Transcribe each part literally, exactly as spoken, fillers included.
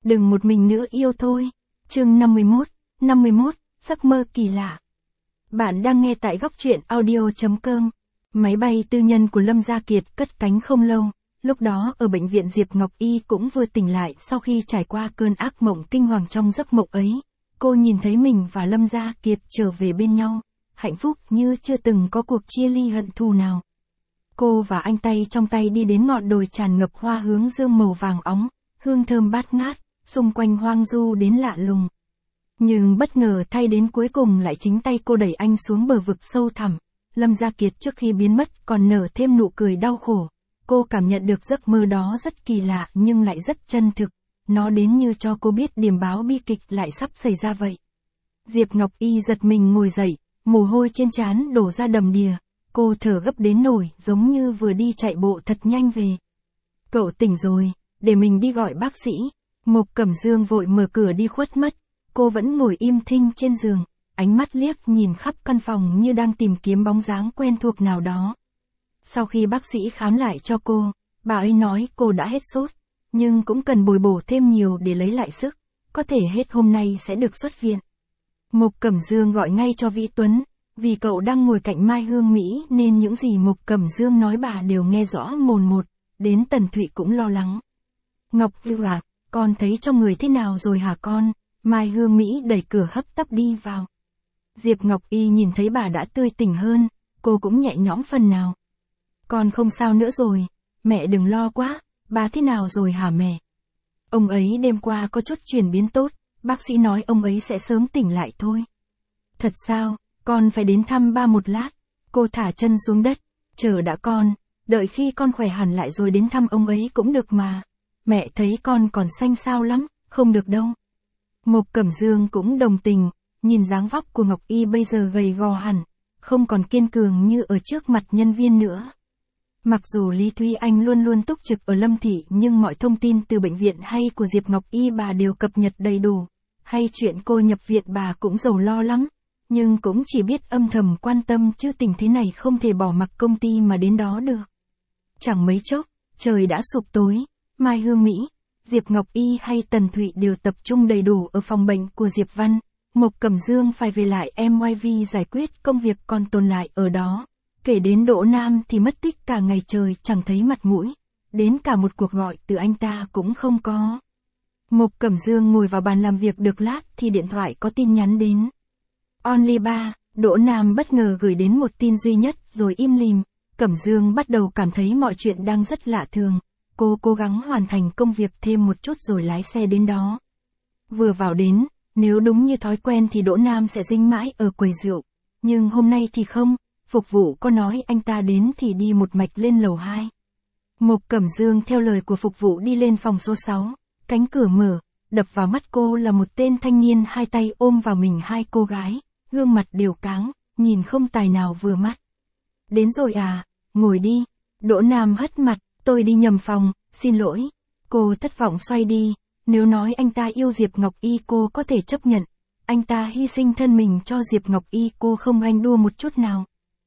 Đừng một mình nữa yêu thôi. Chương năm mươi mốt, năm mươi mốt, giấc mơ kỳ lạ. Bạn đang nghe tại góc truyện audio chấm com. Máy bay tư nhân của Lâm Gia Kiệt cất cánh không lâu, lúc đó ở bệnh viện Diệp Ngọc Y cũng vừa tỉnh lại sau khi trải qua cơn ác mộng kinh hoàng. Trong giấc mộng ấy, cô nhìn thấy mình và Lâm Gia Kiệt trở về bên nhau, hạnh phúc như chưa từng có cuộc chia ly hận thù nào. Cô và anh tay trong tay đi đến ngọn đồi tràn ngập hoa hướng dương màu vàng óng, hương thơm bát ngát, xung quanh hoang du đến lạ lùng. Nhưng bất ngờ thay đến cuối cùng lại chính tay cô đẩy anh xuống bờ vực sâu thẳm. Lâm Gia Kiệt trước khi biến mất còn nở thêm nụ cười đau khổ. Cô cảm nhận được giấc mơ đó rất kỳ lạ nhưng lại rất chân thực. Nó đến như cho cô biết điềm báo bi kịch lại sắp xảy ra vậy. Diệp Ngọc Y giật mình ngồi dậy, mồ hôi trên trán đổ ra đầm đìa. Cô thở gấp đến nổi giống như vừa đi chạy bộ thật nhanh về. Cậu tỉnh rồi, để mình đi gọi bác sĩ. Mộc Cẩm Dương vội mở cửa đi khuất mất. Cô vẫn ngồi im thinh trên giường, ánh mắt liếc nhìn khắp căn phòng như đang tìm kiếm bóng dáng quen thuộc nào đó. Sau khi bác sĩ khám lại cho cô, bà ấy nói cô đã hết sốt, nhưng cũng cần bồi bổ thêm nhiều để lấy lại sức, có thể hết hôm nay sẽ được xuất viện. Mộc Cẩm Dương gọi ngay cho Vĩ Tuấn, vì cậu đang ngồi cạnh Mai Hương Mỹ nên những gì Mộc Cẩm Dương nói bà đều nghe rõ mồn một, đến Tần Thụy cũng lo lắng. Ngọc Lưu à, con thấy trong người thế nào rồi hả con? Mai Hương Mỹ đẩy cửa hấp tấp đi vào. Diệp Ngọc Y nhìn thấy bà đã tươi tỉnh hơn, cô cũng nhẹ nhõm phần nào. Con không sao nữa rồi, mẹ đừng lo quá, bà thế nào rồi hả mẹ? Ông ấy đêm qua có chút chuyển biến tốt, bác sĩ nói ông ấy sẽ sớm tỉnh lại thôi. Thật sao, con phải đến thăm ba một lát. Cô thả chân xuống đất, chờ đã con, đợi khi con khỏe hẳn lại rồi đến thăm ông ấy cũng được mà. Mẹ thấy con còn xanh xao lắm, không được đâu. Mộc Cẩm Dương cũng đồng tình, nhìn dáng vóc của Ngọc Y bây giờ gầy gò hẳn, không còn kiên cường như ở trước mặt nhân viên nữa. Mặc dù Lý Thúy Anh luôn luôn túc trực ở Lâm Thị nhưng mọi thông tin từ bệnh viện hay của Diệp Ngọc Y bà đều cập nhật đầy đủ, hay chuyện cô nhập viện bà cũng rầu lo lắm, nhưng cũng chỉ biết âm thầm quan tâm chứ tình thế này không thể bỏ mặc công ty mà đến đó được. Chẳng mấy chốc, trời đã sụp tối, Mai Hương Mỹ, Diệp Ngọc Y hay Tần Thụy đều tập trung đầy đủ ở phòng bệnh của Diệp Văn. Mộc Cẩm Dương phải về lại em i vê giải quyết công việc còn tồn lại ở đó. Kể đến Đỗ Nam thì mất tích cả ngày trời chẳng thấy mặt mũi. Đến cả một cuộc gọi từ anh ta cũng không có. Mộc Cẩm Dương ngồi vào bàn làm việc được lát thì điện thoại có tin nhắn đến. Only ba, Đỗ Nam bất ngờ gửi đến một tin duy nhất rồi im lìm. Cẩm Dương bắt đầu cảm thấy mọi chuyện đang rất lạ thường. Cô cố gắng hoàn thành công việc thêm một chút rồi lái xe đến đó. Vừa vào đến, nếu đúng như thói quen thì Đỗ Nam sẽ dính mãi ở quầy rượu. Nhưng hôm nay thì không, phục vụ có nói anh ta đến thì đi một mạch lên lầu hai. Mộc Cẩm Dương theo lời của phục vụ đi lên phòng số sáu, cánh cửa mở, đập vào mắt cô là một tên thanh niên hai tay ôm vào mình hai cô gái, gương mặt đều cáng, nhìn không tài nào vừa mắt. Đến rồi à, ngồi đi. Đỗ Nam hất mặt. Tôi đi nhầm phòng, xin lỗi. Cô thất vọng xoay đi, nếu nói anh ta yêu Diệp Ngọc Y cô có thể chấp nhận. Anh ta hy sinh thân mình cho Diệp Ngọc Y cô không ganh đua một chút nào.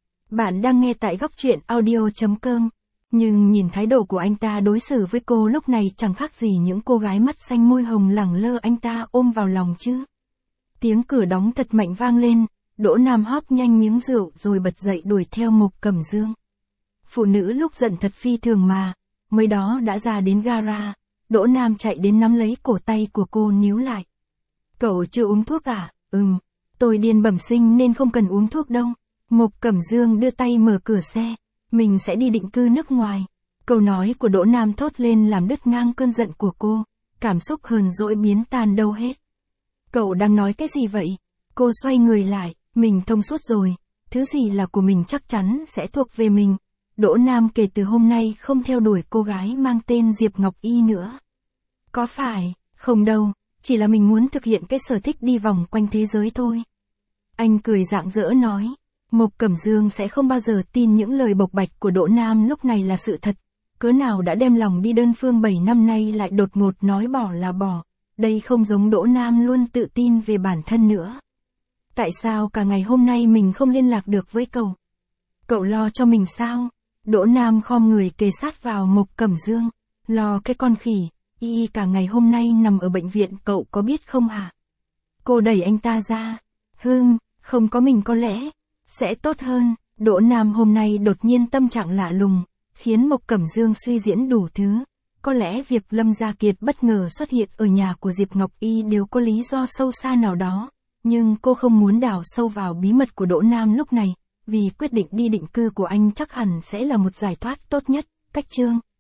Bạn đang nghe tại góc truyện audio chấm com. Nhưng nhìn thái độ của anh ta đối xử với cô lúc này chẳng khác gì những cô gái mắt xanh môi hồng lẳng lơ anh ta ôm vào lòng chứ. Tiếng cửa đóng thật mạnh vang lên, Đỗ Nam hóp nhanh miếng rượu rồi bật dậy đuổi theo Mộc Cẩm Dương. Phụ nữ lúc giận thật phi thường mà, mới đó đã ra đến gara, Đỗ Nam chạy đến nắm lấy cổ tay của cô níu lại. Cậu chưa uống thuốc à? Ừm, tôi điên bẩm sinh nên không cần uống thuốc đâu. Mộc Cẩm Dương đưa tay mở cửa xe, mình sẽ đi định cư nước ngoài. Câu nói của Đỗ Nam thốt lên làm đứt ngang cơn giận của cô, cảm xúc hờn dỗi biến tan đâu hết. Cậu đang nói cái gì vậy? Cô xoay người lại, mình thông suốt rồi, thứ gì là của mình chắc chắn sẽ thuộc về mình. Đỗ Nam kể từ hôm nay không theo đuổi cô gái mang tên Diệp Ngọc Y nữa. Có phải, không đâu, chỉ là mình muốn thực hiện cái sở thích đi vòng quanh thế giới thôi. Anh cười rạng rỡ nói, Mộc Cẩm Dương sẽ không bao giờ tin những lời bộc bạch của Đỗ Nam lúc này là sự thật. Cớ nào đã đem lòng đi đơn phương bảy năm nay lại đột ngột nói bỏ là bỏ. Đây không giống Đỗ Nam luôn tự tin về bản thân nữa. Tại sao cả ngày hôm nay mình không liên lạc được với cậu? Cậu lo cho mình sao? Đỗ Nam khom người kề sát vào Mộc Cẩm Dương. Lo cái con khỉ, Y cả ngày hôm nay nằm ở bệnh viện, cậu có biết không hả? Cô đẩy anh ta ra. Hừm, không có mình có lẽ sẽ tốt hơn. Đỗ Nam hôm nay đột nhiên tâm trạng lạ lùng, khiến Mộc Cẩm Dương suy diễn đủ thứ. Có lẽ việc Lâm Gia Kiệt bất ngờ xuất hiện ở nhà của Diệp Ngọc Y đều có lý do sâu xa nào đó. Nhưng cô không muốn đào sâu vào bí mật của Đỗ Nam lúc này, vì quyết định đi định cư của anh chắc hẳn sẽ là một giải thoát tốt nhất. Cách chương